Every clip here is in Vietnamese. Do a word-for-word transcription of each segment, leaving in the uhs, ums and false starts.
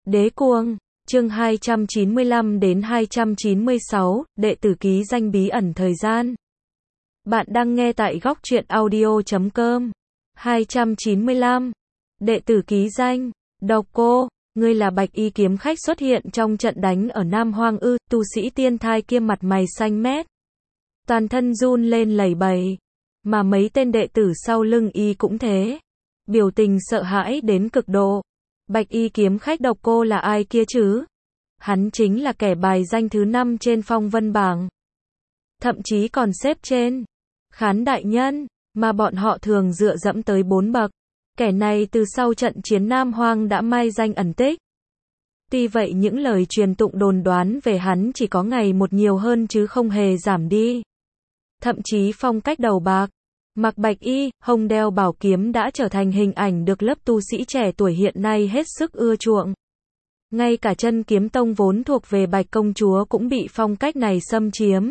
Đế Cuồng, chương hai trăm chín mươi lăm đến hai trăm chín mươi sáu, đệ tử ký danh bí ẩn thời gian. Bạn đang nghe tại góc truyện audio chấm com. hai trăm chín mươi lăm. Đệ tử ký danh, Độc Cô, ngươi là Bạch Y kiếm khách xuất hiện trong trận đánh ở Nam Hoang ư? Tu sĩ tiên thai kia mặt mày xanh mét, toàn thân run lên lẩy bẩy, mà mấy tên đệ tử sau lưng y cũng thế, biểu tình sợ hãi đến cực độ. Bạch Y kiếm khách Độc Cô là ai kia chứ? Hắn chính là kẻ bài danh thứ năm trên phong vân bảng, thậm chí còn xếp trên Khán đại nhân, mà bọn họ thường dựa dẫm tới bốn bậc. Kẻ này từ sau trận chiến Nam Hoang đã mai danh ẩn tích. Tuy vậy những lời truyền tụng đồn đoán về hắn chỉ có ngày một nhiều hơn chứ không hề giảm đi. Thậm chí phong cách đầu bạc, mặc bạch y, hồng đeo bảo kiếm đã trở thành hình ảnh được lớp tu sĩ trẻ tuổi hiện nay hết sức ưa chuộng. Ngay cả Chân Kiếm Tông vốn thuộc về Bạch công chúa cũng bị phong cách này xâm chiếm.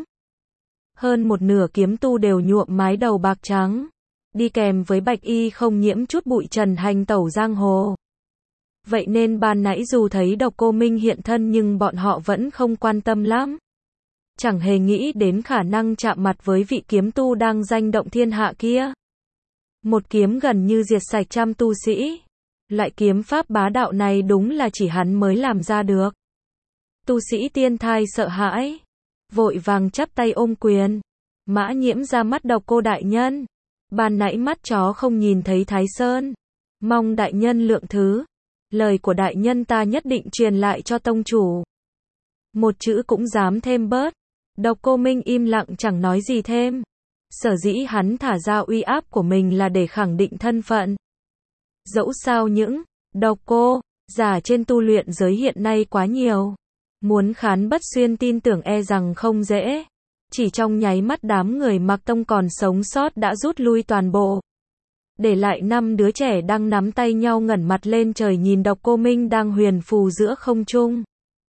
Hơn một nửa kiếm tu đều nhuộm mái đầu bạc trắng, đi kèm với bạch y không nhiễm chút bụi trần hành tẩu giang hồ. Vậy nên ban nãy dù thấy Độc Cô Minh hiện thân nhưng bọn họ vẫn không quan tâm lắm. Chẳng hề nghĩ đến khả năng chạm mặt với vị kiếm tu đang danh động thiên hạ kia. Một kiếm gần như diệt sạch trăm tu sĩ. Loại kiếm pháp bá đạo này đúng là chỉ hắn mới làm ra được. Tu sĩ tiên thai sợ hãi, vội vàng chắp tay ôm quyền. Mã Nhiễm ra mắt Độc Cô đại nhân. Ban nãy mắt chó không nhìn thấy Thái Sơn. Mong đại nhân lượng thứ. Lời của đại nhân ta nhất định truyền lại cho tông chủ. Một chữ cũng dám thêm bớt. Độc Cô Minh im lặng chẳng nói gì thêm. Sở dĩ hắn thả ra uy áp của mình là để khẳng định thân phận. Dẫu sao những Độc Cô giả trên tu luyện giới hiện nay quá nhiều. Muốn Khán Bất Xuyên tin tưởng e rằng không dễ. Chỉ trong nháy mắt đám người Mặc Tông còn sống sót đã rút lui toàn bộ. Để lại năm đứa trẻ đang nắm tay nhau ngẩng mặt lên trời nhìn Độc Cô Minh đang huyền phù giữa không trung.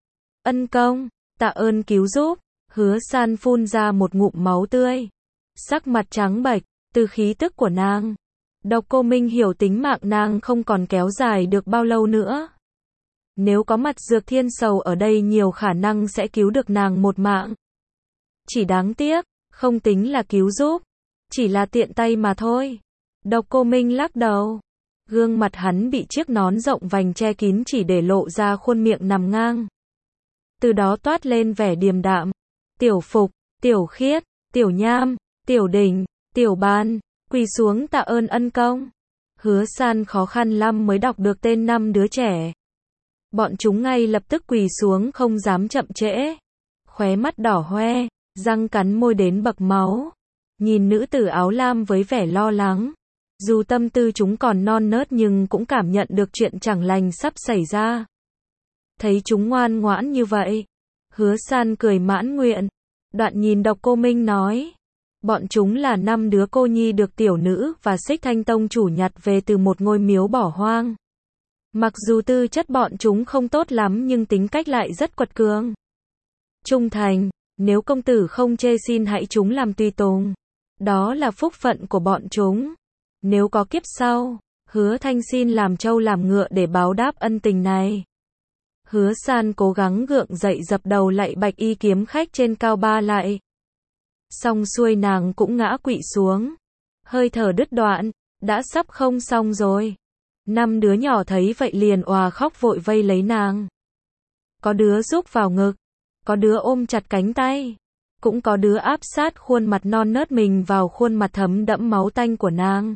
Ân công, tạ ơn cứu giúp. Hứa San phun ra một ngụm máu tươi. Sắc mặt trắng bệch, từ khí tức của nàng. Độc Cô Minh hiểu tính mạng nàng không còn kéo dài được bao lâu nữa. Nếu có Mặt Dược Thiên Sầu ở đây nhiều khả năng sẽ cứu được nàng một mạng. Chỉ đáng tiếc, không tính là cứu giúp, chỉ là tiện tay mà thôi. Độc Cô Minh lắc đầu. Gương mặt hắn bị chiếc nón rộng vành che kín chỉ để lộ ra khuôn miệng nằm ngang. Từ đó toát lên vẻ điềm đạm. Tiểu Phục, Tiểu Khiết, Tiểu Nham, Tiểu Đình, Tiểu Ban, quỳ xuống tạ ơn ân công. Hứa San khó khăn lắm mới đọc được tên năm đứa trẻ. Bọn chúng ngay lập tức quỳ xuống không dám chậm trễ. Khóe mắt đỏ hoe, răng cắn môi đến bật máu. Nhìn nữ tử áo lam với vẻ lo lắng. Dù tâm tư chúng còn non nớt nhưng cũng cảm nhận được chuyện chẳng lành sắp xảy ra. Thấy chúng ngoan ngoãn như vậy, Hứa San cười mãn nguyện. Đoạn nhìn Độc Cô Minh nói. Bọn chúng là năm đứa cô nhi được tiểu nữ và Xích Thanh Tông chủ nhặt về từ một ngôi miếu bỏ hoang. Mặc dù tư chất bọn chúng không tốt lắm nhưng tính cách lại rất quật cường. Trung thành, nếu công tử không chê xin hãy chúng làm tùy tùng. Đó là phúc phận của bọn chúng. Nếu có kiếp sau, Hứa Thanh xin làm trâu làm ngựa để báo đáp ân tình này. Hứa San cố gắng gượng dậy dập đầu lạy Bạch Y kiếm khách trên cao ba lại. Xong xuôi nàng cũng ngã quỵ xuống. Hơi thở đứt đoạn, đã sắp không xong rồi. Năm đứa nhỏ thấy vậy liền òa khóc vội vây lấy nàng. Có đứa rúc vào ngực, có đứa ôm chặt cánh tay, cũng có đứa áp sát khuôn mặt non nớt mình vào khuôn mặt thấm đẫm máu tanh của nàng.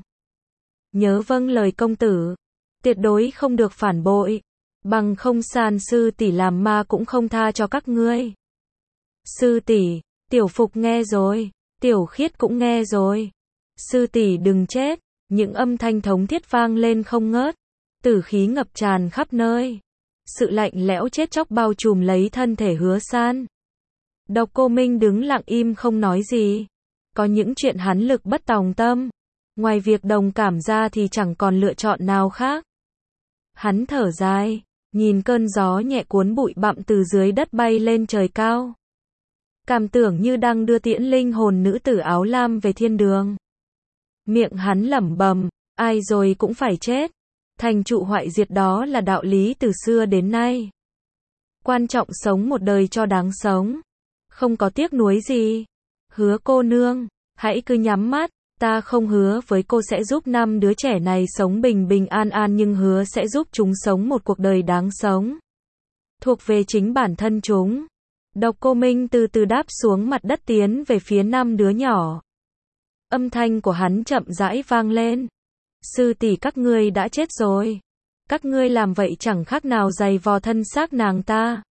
Nhớ vâng lời công tử, tuyệt đối không được phản bội, bằng không San sư tỷ làm ma cũng không tha cho các ngươi. Sư tỷ, Tiểu Phục nghe rồi, Tiểu Khiết cũng nghe rồi. Sư tỷ đừng chết. Những âm thanh thống thiết vang lên không ngớt, tử khí ngập tràn khắp nơi. Sự lạnh lẽo chết chóc bao trùm lấy thân thể Hứa San. Độc Cô Minh đứng lặng im không nói gì. Có những chuyện hắn lực bất tòng tâm. Ngoài việc đồng cảm ra thì chẳng còn lựa chọn nào khác. Hắn thở dài, nhìn cơn gió nhẹ cuốn bụi bặm từ dưới đất bay lên trời cao. Cảm tưởng như đang đưa tiễn linh hồn nữ tử áo lam về thiên đường. Miệng hắn lẩm bẩm, ai rồi cũng phải chết. Thành trụ hoại diệt đó là đạo lý từ xưa đến nay. Quan trọng sống một đời cho đáng sống. Không có tiếc nuối gì. Hứa cô nương, hãy cứ nhắm mắt. Ta không hứa với cô sẽ giúp năm đứa trẻ này sống bình bình an an, nhưng hứa sẽ giúp chúng sống một cuộc đời đáng sống. Thuộc về chính bản thân chúng. Độc Cô Minh từ từ đáp xuống mặt đất tiến về phía năm đứa nhỏ. Âm thanh của hắn chậm rãi vang lên. Sư tỷ các ngươi đã chết rồi. Các ngươi làm vậy chẳng khác nào giày vò thân xác nàng ta.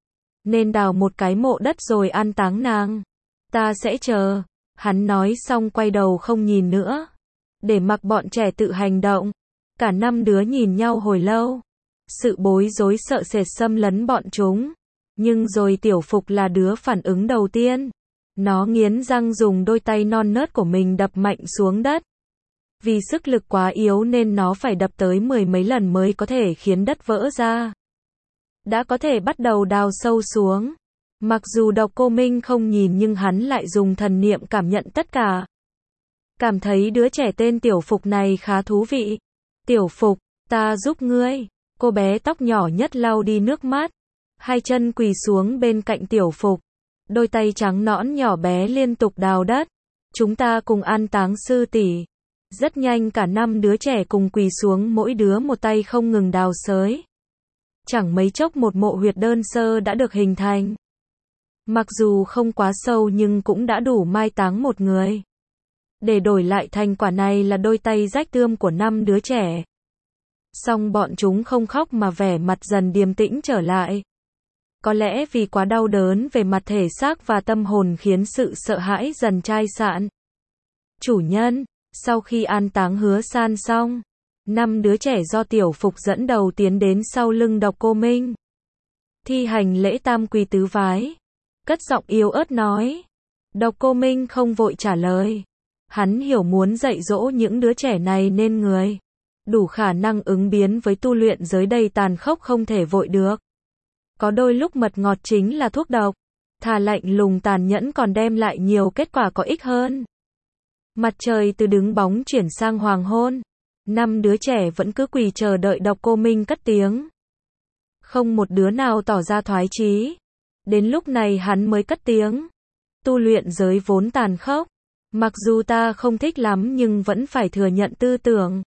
Nên đào một cái mộ đất rồi an táng nàng. Ta sẽ chờ. Hắn nói xong quay đầu không nhìn nữa. Để mặc bọn trẻ tự hành động. Cả năm đứa nhìn nhau hồi lâu. Sự bối rối sợ sệt xâm lấn bọn chúng. Nhưng rồi Tiểu Phục là đứa phản ứng đầu tiên. Nó nghiến răng dùng đôi tay non nớt của mình đập mạnh xuống đất. Vì sức lực quá yếu nên nó phải đập tới mười mấy lần mới có thể khiến đất vỡ ra. Đã có thể bắt đầu đào sâu xuống. Mặc dù Độc Cô Minh không nhìn nhưng hắn lại dùng thần niệm cảm nhận tất cả. Cảm thấy đứa trẻ tên Tiểu Phục này khá thú vị. Tiểu Phục, ta giúp ngươi. Cô bé tóc nhỏ nhất lau đi nước mắt. Hai chân quỳ xuống bên cạnh Tiểu Phục. Đôi tay trắng nõn nhỏ bé liên tục đào đất. Chúng ta cùng an táng sư tỷ. Rất nhanh cả năm đứa trẻ cùng quỳ xuống, mỗi đứa một tay không ngừng đào xới. Chẳng mấy chốc một mộ huyệt đơn sơ đã được hình thành. Mặc dù không quá sâu nhưng cũng đã đủ mai táng một người. Để đổi lại thành quả này là đôi tay rách tươm của năm đứa trẻ. Song bọn chúng không khóc mà vẻ mặt dần điềm tĩnh trở lại. Có lẽ vì quá đau đớn về mặt thể xác và tâm hồn khiến sự sợ hãi dần chai sạn. Chủ nhân, sau khi an táng Hứa San xong, năm đứa trẻ do Tiểu Phục dẫn đầu tiến đến sau lưng Độc Cô Minh. Thi hành lễ tam quỳ tứ vái. Cất giọng yếu ớt nói. Độc Cô Minh không vội trả lời. Hắn hiểu muốn dạy dỗ những đứa trẻ này nên người đủ khả năng ứng biến với tu luyện giới đầy tàn khốc không thể vội được. Có đôi lúc mật ngọt chính là thuốc độc. Thà lạnh lùng tàn nhẫn còn đem lại nhiều kết quả có ích hơn. Mặt trời từ đứng bóng chuyển sang hoàng hôn. Năm đứa trẻ vẫn cứ quỳ chờ đợi Độc Cô Minh cất tiếng. Không một đứa nào tỏ ra thoái chí. Đến lúc này hắn mới cất tiếng. Tu luyện giới vốn tàn khốc. Mặc dù ta không thích lắm nhưng vẫn phải thừa nhận tư tưởng.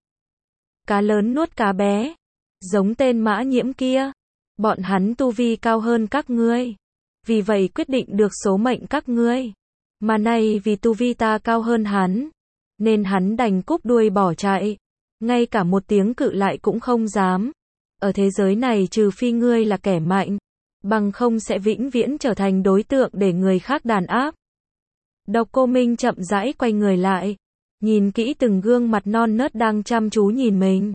Cá lớn nuốt cá bé. Giống tên Mã Nhiễm kia. Bọn hắn tu vi cao hơn các ngươi. Vì vậy quyết định được số mệnh các ngươi. Mà nay vì tu vi ta cao hơn hắn. Nên hắn đành cúp đuôi bỏ chạy. Ngay cả một tiếng cự lại cũng không dám. Ở thế giới này trừ phi ngươi là kẻ mạnh. Bằng không sẽ vĩnh viễn trở thành đối tượng để người khác đàn áp. Độc Cô Minh chậm rãi quay người lại. Nhìn kỹ từng gương mặt non nớt đang chăm chú nhìn mình.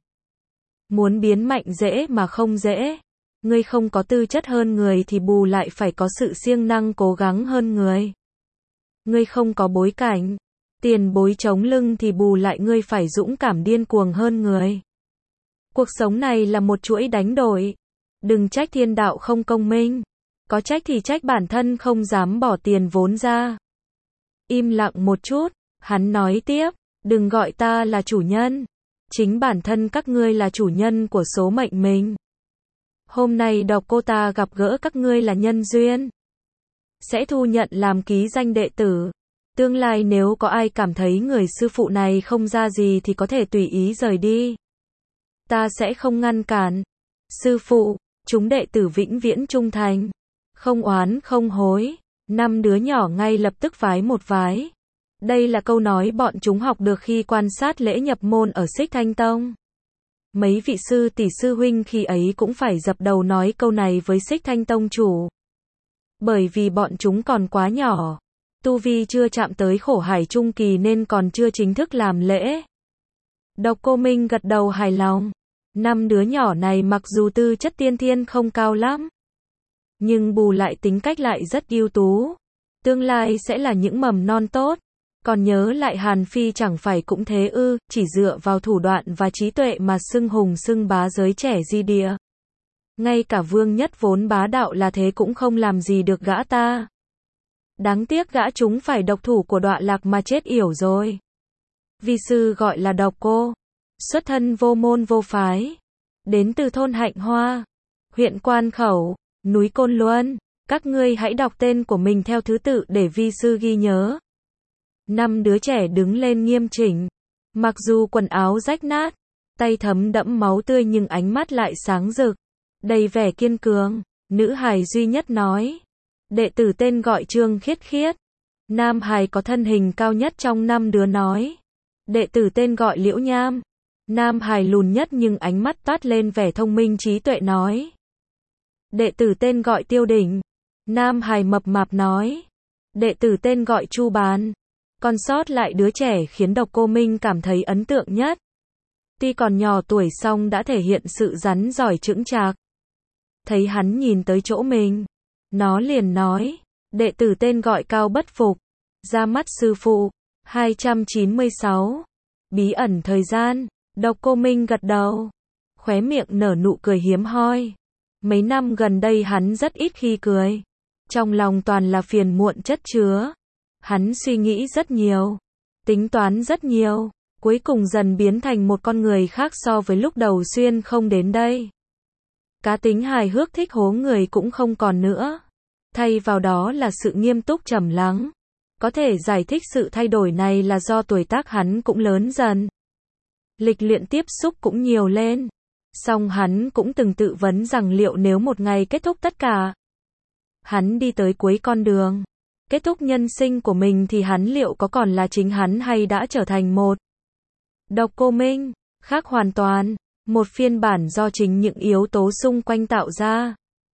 Muốn biến mạnh dễ mà không dễ. Ngươi không có tư chất hơn người thì bù lại phải có sự siêng năng cố gắng hơn người. Ngươi không có bối cảnh, tiền bối chống lưng thì bù lại ngươi phải dũng cảm điên cuồng hơn người. Cuộc sống này là một chuỗi đánh đổi. Đừng trách thiên đạo không công minh. Có trách thì trách bản thân không dám bỏ tiền vốn ra. Im lặng một chút, hắn nói tiếp, đừng gọi ta là chủ nhân. Chính bản thân các ngươi là chủ nhân của số mệnh mình. Hôm nay Độc Cô ta gặp gỡ các ngươi là nhân duyên. Sẽ thu nhận làm ký danh đệ tử. Tương lai nếu có ai cảm thấy người sư phụ này không ra gì thì có thể tùy ý rời đi. Ta sẽ không ngăn cản. Sư phụ, chúng đệ tử vĩnh viễn trung thành. Không oán không hối. Năm đứa nhỏ ngay lập tức vái một vái. Đây là câu nói bọn chúng học được khi quan sát lễ nhập môn ở Xích Thanh Tông. Mấy vị sư tỷ sư huynh khi ấy cũng phải dập đầu nói câu này với Xích Thanh Tông chủ. Bởi vì bọn chúng còn quá nhỏ. Tu vi chưa chạm tới khổ hải trung kỳ nên còn chưa chính thức làm lễ. Độc Cô Minh gật đầu hài lòng. Năm đứa nhỏ này mặc dù tư chất tiên thiên không cao lắm. Nhưng bù lại tính cách lại rất ưu tú. Tương lai sẽ là những mầm non tốt. Còn nhớ lại Hàn Phi chẳng phải cũng thế ư, chỉ dựa vào thủ đoạn và trí tuệ mà xưng hùng xưng bá giới trẻ di địa. Ngay cả Vương Nhất vốn bá đạo là thế cũng không làm gì được gã ta. Đáng tiếc gã chúng phải độc thủ của Đọa Lạc mà chết yểu rồi. Vi sư gọi là Độc Cô. xuất thân vô môn vô phái, đến từ thôn Hạnh Hoa, huyện Quan Khẩu, núi Côn Luân. Các ngươi hãy đọc tên của mình theo thứ tự để vi sư ghi nhớ. Năm đứa trẻ đứng lên nghiêm chỉnh, mặc dù quần áo rách nát, tay thấm đẫm máu tươi nhưng ánh mắt lại sáng rực, đầy vẻ kiên cường. Nữ hài duy nhất nói, đệ tử tên gọi Trương Khiết Khiết. Nam hài có thân hình cao nhất trong năm đứa nói, đệ tử tên gọi Liễu Nham. Nam hài lùn nhất nhưng ánh mắt toát lên vẻ thông minh trí tuệ nói, đệ tử tên gọi Tiêu Đỉnh. Nam hài mập mạp nói, đệ tử tên gọi Chu Bán. Còn sót lại đứa trẻ khiến Độc Cô Minh cảm thấy ấn tượng nhất. Tuy còn nhỏ tuổi song đã thể hiện sự rắn giỏi chững chạc. Thấy hắn nhìn tới chỗ mình, nó liền nói, đệ tử tên gọi Cao Bất Phục, ra mắt sư phụ. hai trăm chín mươi sáu. Bí ẩn thời gian. Độc Cô Minh gật đầu, khóe miệng nở nụ cười hiếm hoi. Mấy năm gần đây hắn rất ít khi cười, trong lòng toàn là phiền muộn chất chứa. Hắn suy nghĩ rất nhiều, tính toán rất nhiều, cuối cùng dần biến thành một con người khác so với lúc đầu xuyên không đến đây. Cá tính hài hước thích hố người cũng không còn nữa, thay vào đó là sự nghiêm túc trầm lắng. Có thể giải thích sự thay đổi này là do tuổi tác hắn cũng lớn dần, lịch luyện tiếp xúc cũng nhiều lên. Song hắn cũng từng tự vấn rằng liệu nếu một ngày kết thúc tất cả, hắn đi tới cuối con đường, kết thúc nhân sinh của mình thì hắn liệu có còn là chính hắn hay đã trở thành một Độc Cô Minh khác hoàn toàn, một phiên bản do chính những yếu tố xung quanh tạo ra.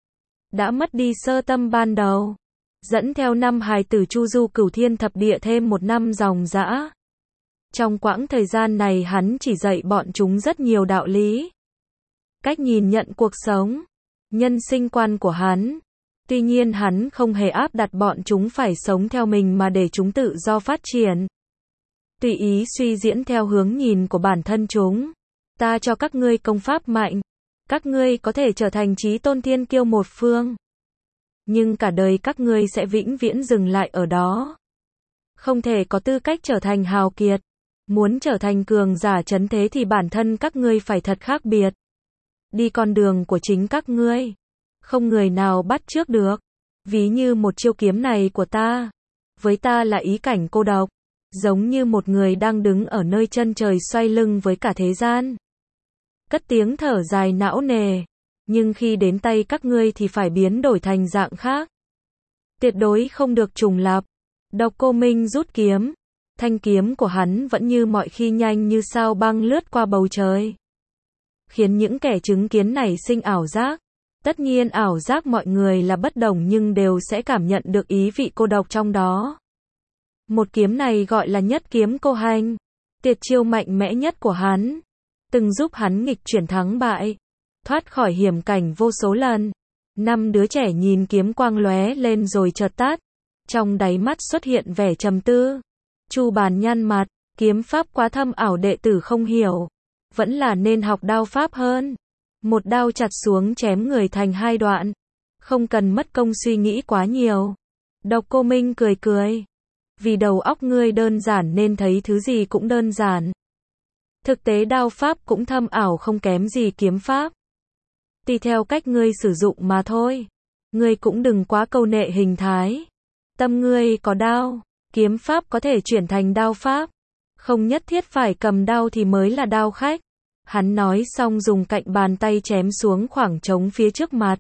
Đã mất đi sơ tâm ban đầu, dẫn theo năm hài tử chu du cửu thiên thập địa thêm một năm dòng dã. Trong quãng thời gian này hắn chỉ dạy bọn chúng rất nhiều đạo lý, cách nhìn nhận cuộc sống, nhân sinh quan của hắn. Tuy nhiên hắn không hề áp đặt bọn chúng phải sống theo mình mà để chúng tự do phát triển, tùy ý suy diễn theo hướng nhìn của bản thân chúng. Ta cho các ngươi công pháp mạnh, các ngươi có thể trở thành chí tôn thiên kiêu một phương, nhưng cả đời các ngươi sẽ vĩnh viễn dừng lại ở đó, không thể có tư cách trở thành hào kiệt. Muốn trở thành cường giả trấn thế thì bản thân các ngươi phải thật khác biệt, đi con đường của chính các ngươi, không người nào bắt chước được. Ví như một chiêu kiếm này của ta, với ta là ý cảnh cô độc, giống như một người đang đứng ở nơi chân trời xoay lưng với cả thế gian. Cất tiếng thở dài não nề, nhưng khi đến tay các ngươi thì phải biến đổi thành dạng khác, tuyệt đối không được trùng lặp. Độc Cô Minh rút kiếm, thanh kiếm của hắn vẫn như mọi khi nhanh như sao băng lướt qua bầu trời, khiến những kẻ chứng kiến này sinh ảo giác. Tất nhiên ảo giác mọi người là bất đồng nhưng đều sẽ cảm nhận được ý vị cô độc trong đó. Một kiếm này gọi là nhất kiếm cô hành, tuyệt chiêu mạnh mẽ nhất của hắn, từng giúp hắn nghịch chuyển thắng bại, thoát khỏi hiểm cảnh vô số lần. Năm đứa trẻ nhìn kiếm quang lóe lên rồi chợt tắt, trong đáy mắt xuất hiện vẻ trầm tư. Chu Bàn nhăn mặt, kiếm pháp quá thâm ảo đệ tử không hiểu, vẫn là nên học đao pháp hơn. Một đao chặt xuống chém người thành hai đoạn, không cần mất công suy nghĩ quá nhiều. Độc Cô Minh cười cười, vì đầu óc ngươi đơn giản nên thấy thứ gì cũng đơn giản. Thực tế đao pháp cũng thâm ảo không kém gì kiếm pháp, tùy theo cách ngươi sử dụng mà thôi. Ngươi cũng đừng quá câu nệ hình thái. Tâm ngươi có đao, kiếm pháp có thể chuyển thành đao pháp, không nhất thiết phải cầm đao thì mới là đao khách. Hắn nói xong dùng cạnh bàn tay chém xuống khoảng trống phía trước mặt.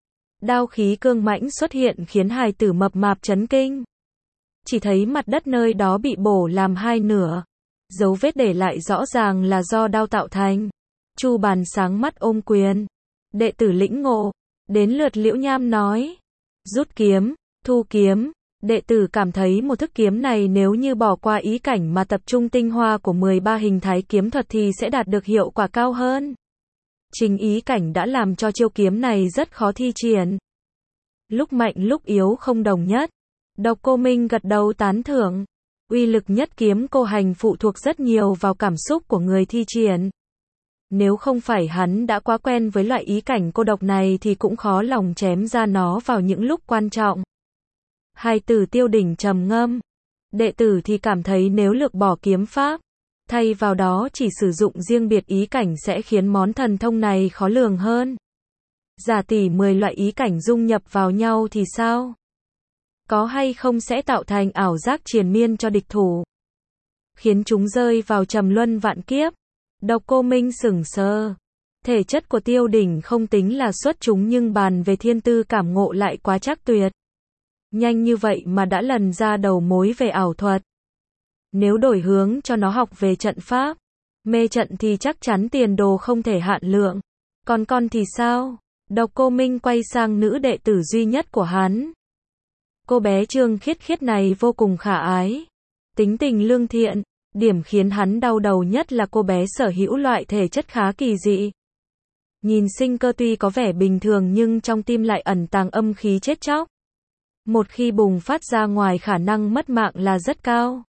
Đao khí cương mãnh xuất hiện khiến hài tử mập mạp chấn kinh. Chỉ thấy mặt đất nơi đó bị bổ làm hai nửa, dấu vết để lại rõ ràng là do đao tạo thành. Chu Bàn sáng mắt ôm quyền, đệ tử lĩnh ngộ. Đến lượt Liễu Nham nói, rút kiếm, thu kiếm. Đệ tử cảm thấy một thức kiếm này nếu như bỏ qua ý cảnh mà tập trung tinh hoa của mười ba hình thái kiếm thuật thì sẽ đạt được hiệu quả cao hơn. Chính ý cảnh đã làm cho chiêu kiếm này rất khó thi triển, lúc mạnh lúc yếu không đồng nhất. Độc Cô Minh gật đầu tán thưởng. Uy lực nhất kiếm cô hành phụ thuộc rất nhiều vào cảm xúc của người thi triển. Nếu không phải hắn đã quá quen với loại ý cảnh cô độc này thì cũng khó lòng chém ra nó vào những lúc quan trọng. Hai tử Tiêu Đỉnh trầm ngâm. Đệ tử thì cảm thấy nếu lược bỏ kiếm pháp, Thay vào đó chỉ sử dụng riêng biệt ý cảnh sẽ khiến món thần thông này khó lường hơn. Giả tỷ mười loại ý cảnh dung nhập vào nhau thì sao? Có hay không sẽ tạo thành ảo giác triền miên cho địch thủ, khiến chúng rơi vào trầm luân vạn kiếp. Độc Cô Minh sững sờ. Thể chất của Tiêu Đỉnh không tính là xuất chúng nhưng bàn về thiên tư cảm ngộ lại quá chắc tuyệt. Nhanh như vậy mà đã lần ra đầu mối về ảo thuật. Nếu đổi hướng cho nó học về trận pháp, mê trận thì chắc chắn tiền đồ không thể hạn lượng. Còn con thì sao? Độc Cô Minh quay sang nữ đệ tử duy nhất của hắn. Cô bé Trương Khiết Khiết này vô cùng khả ái, tính tình lương thiện. Điểm khiến hắn đau đầu nhất là cô bé sở hữu loại thể chất khá kỳ dị. Nhìn sinh cơ tuy có vẻ bình thường nhưng trong tim lại ẩn tàng âm khí chết chóc. Một khi bùng phát ra ngoài khả năng mất mạng là rất cao.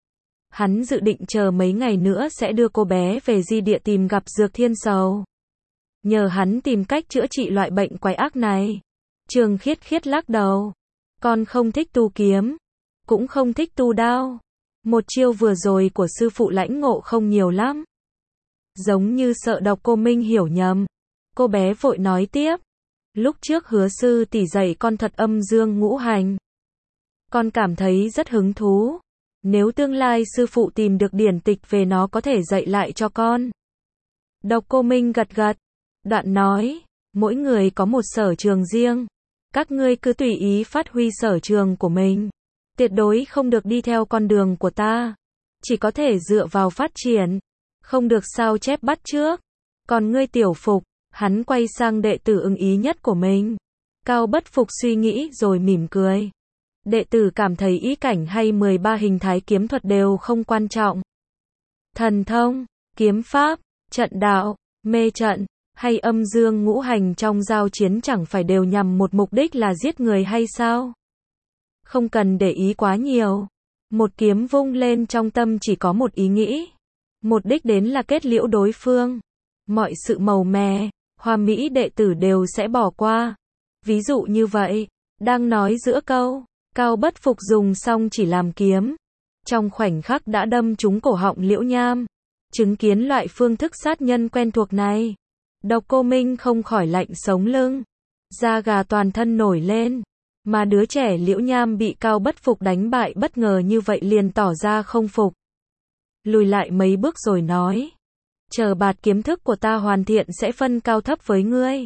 Hắn dự định chờ mấy ngày nữa sẽ đưa cô bé về di địa tìm gặp Dược Thiên Sầu. Nhờ hắn tìm cách chữa trị loại bệnh quái ác này. Trương Khiết Khiết lắc đầu. Con không thích tu kiếm, cũng không thích tu đao. Một chiêu vừa rồi của sư phụ lãnh ngộ không nhiều lắm. Giống như sợ Độc Cô Minh hiểu nhầm. Cô bé vội nói tiếp. Lúc trước Hứa sư tỷ dạy con thuật âm dương ngũ hành. Con cảm thấy rất hứng thú. Nếu tương lai sư phụ tìm được điển tịch về nó có thể dạy lại cho con. Độc Cô Minh gật gật. Đoạn nói. Mỗi người có một sở trường riêng. Các ngươi cứ tùy ý phát huy sở trường của mình. Tuyệt đối không được đi theo con đường của ta. Chỉ có thể dựa vào phát triển. Không được sao chép bắt chước. Còn ngươi Tiểu Phục, hắn quay sang đệ tử ưng ý nhất của mình. Cao Bất Phục suy nghĩ rồi mỉm cười. Đệ tử cảm thấy ý cảnh hay mười ba hình thái kiếm thuật đều không quan trọng. Thần thông, kiếm pháp, trận đạo, mê trận, hay âm dương ngũ hành trong giao chiến chẳng phải đều nhằm một mục đích là giết người hay sao? Không cần để ý quá nhiều. Một kiếm vung lên trong tâm chỉ có một ý nghĩ. Một đích đến là kết liễu đối phương. Mọi sự màu mè, hoa mỹ đệ tử đều sẽ bỏ qua. Ví dụ như vậy, đang nói giữa câu, Cao Bất Phục dùng xong chỉ làm kiếm. Trong khoảnh khắc đã đâm trúng cổ họng Liễu Nham. Chứng kiến loại phương thức sát nhân quen thuộc này. Độc Cô Minh không khỏi lạnh sống lưng. Da gà toàn thân nổi lên. Mà đứa trẻ Liễu Nham bị Cao Bất Phục đánh bại bất ngờ như vậy liền tỏ ra không phục. Lùi lại mấy bước rồi nói. Chờ bạt kiếm thức của ta hoàn thiện sẽ phân cao thấp với ngươi.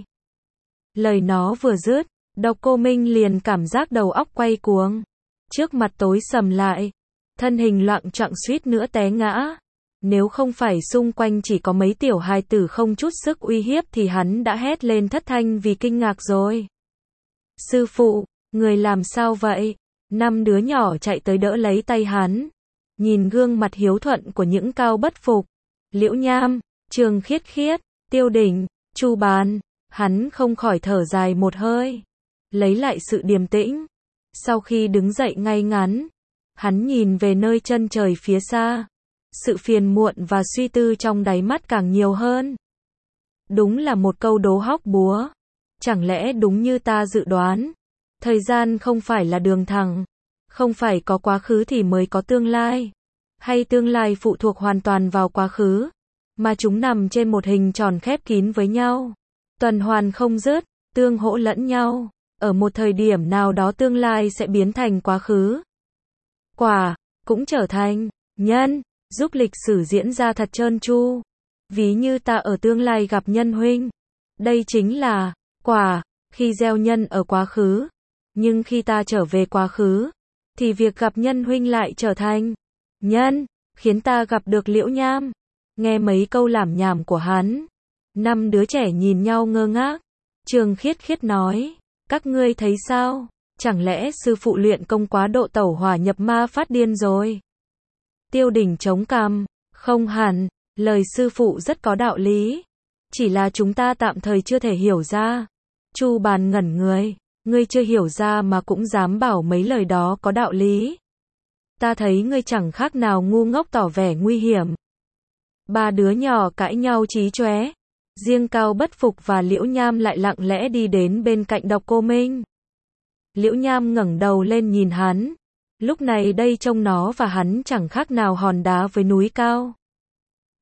Lời nó vừa dứt, Độc Cô Minh liền cảm giác đầu óc quay cuồng. Trước mặt tối sầm lại. Thân hình loạng choạng suýt nữa té ngã. Nếu không phải xung quanh chỉ có mấy tiểu hài tử không chút sức uy hiếp thì hắn đã hét lên thất thanh vì kinh ngạc rồi. Sư phụ, người làm sao vậy? Năm đứa nhỏ chạy tới đỡ lấy tay hắn. Nhìn gương mặt hiếu thuận của những Cao Bất Phục, Liễu Nham, Trương Khiết Khiết, Tiêu Đỉnh, Chu Bàn, hắn không khỏi thở dài một hơi. Lấy lại sự điềm tĩnh. Sau khi đứng dậy ngay ngắn, hắn nhìn về nơi chân trời phía xa. Sự phiền muộn và suy tư trong đáy mắt càng nhiều hơn. Đúng là một câu đố hóc búa. Chẳng lẽ đúng như ta dự đoán, thời gian không phải là đường thẳng, không phải có quá khứ thì mới có tương lai, hay tương lai phụ thuộc hoàn toàn vào quá khứ, mà chúng nằm trên một hình tròn khép kín với nhau, tuần hoàn không dứt, tương hỗ lẫn nhau, ở một thời điểm nào đó tương lai sẽ biến thành quá khứ. Quả, cũng trở thành nhân, giúp lịch sử diễn ra thật trơn tru. Ví như ta ở tương lai gặp Nhân huynh, đây chính là quả, khi gieo nhân ở quá khứ. Nhưng khi ta trở về quá khứ, thì việc gặp Nhân huynh lại trở thành nhân, khiến ta gặp được Liễu Nham. Nghe mấy câu lảm nhảm của hắn, năm đứa trẻ nhìn nhau ngơ ngác. Trương Khiết Khiết nói, các ngươi thấy sao? Chẳng lẽ sư phụ luyện công quá độ tẩu hỏa nhập ma phát điên rồi? Tiêu Đỉnh chống cằm, không hẳn, lời sư phụ rất có đạo lý. Chỉ là chúng ta tạm thời chưa thể hiểu ra. Chu Bàn ngẩn người, ngươi chưa hiểu ra mà cũng dám bảo mấy lời đó có đạo lý. Ta thấy ngươi chẳng khác nào ngu ngốc tỏ vẻ nguy hiểm. Ba đứa nhỏ cãi nhau chí chóe. Riêng Cao Bất Phục và Liễu Nham lại lặng lẽ đi đến bên cạnh Độc Cô Minh. Liễu Nham ngẩng đầu lên nhìn hắn. Lúc này đây trông nó và hắn chẳng khác nào hòn đá với núi cao.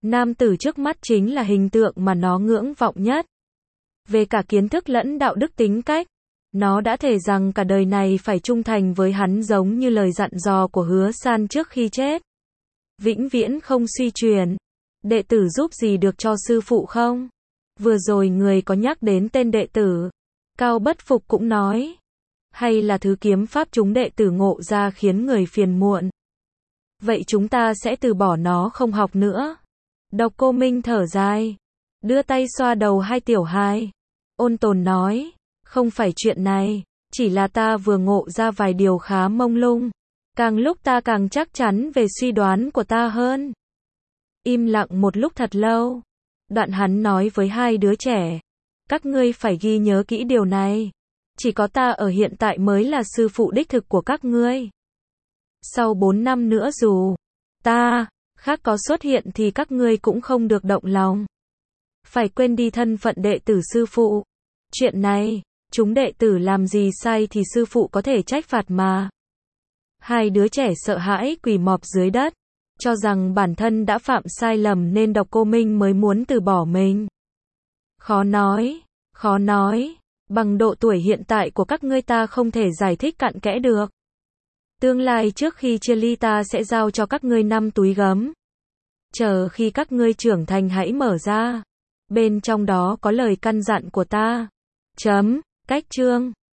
Nam tử trước mắt chính là hình tượng mà nó ngưỡng vọng nhất. Về cả kiến thức lẫn đạo đức tính cách, nó đã thề rằng cả đời này phải trung thành với hắn giống như lời dặn dò của Hứa San trước khi chết. Vĩnh viễn không suy chuyển. Đệ tử giúp gì được cho sư phụ không? Vừa rồi người có nhắc đến tên đệ tử. Cao Bất Phục cũng nói. Hay là thứ kiếm pháp chúng đệ tử ngộ ra khiến người phiền muộn? Vậy chúng ta sẽ từ bỏ nó không học nữa. Độc Cô Minh thở dài. Đưa tay xoa đầu hai tiểu hài. Ôn tồn nói. Không phải chuyện này. Chỉ là ta vừa ngộ ra vài điều khá mông lung. Càng lúc ta càng chắc chắn về suy đoán của ta hơn. Im lặng một lúc thật lâu. Đoạn hắn nói với hai đứa trẻ. Các ngươi phải ghi nhớ kỹ điều này. Chỉ có ta ở hiện tại mới là sư phụ đích thực của các ngươi. Sau bốn năm nữa dù ta khác có xuất hiện thì các ngươi cũng không được động lòng. Phải quên đi thân phận đệ tử sư phụ. Chuyện này, chúng đệ tử làm gì sai thì sư phụ có thể trách phạt mà. Hai đứa trẻ sợ hãi quỳ mọp dưới đất, cho rằng bản thân đã phạm sai lầm nên Độc Cô Minh mới muốn từ bỏ mình. Khó nói, khó nói, bằng độ tuổi hiện tại của các ngươi ta không thể giải thích cặn kẽ được. Tương lai trước khi chia ly ta sẽ giao cho các ngươi năm túi gấm. Chờ khi các ngươi trưởng thành hãy mở ra. Bên trong đó có lời căn dặn của ta. Chấm, cách chương.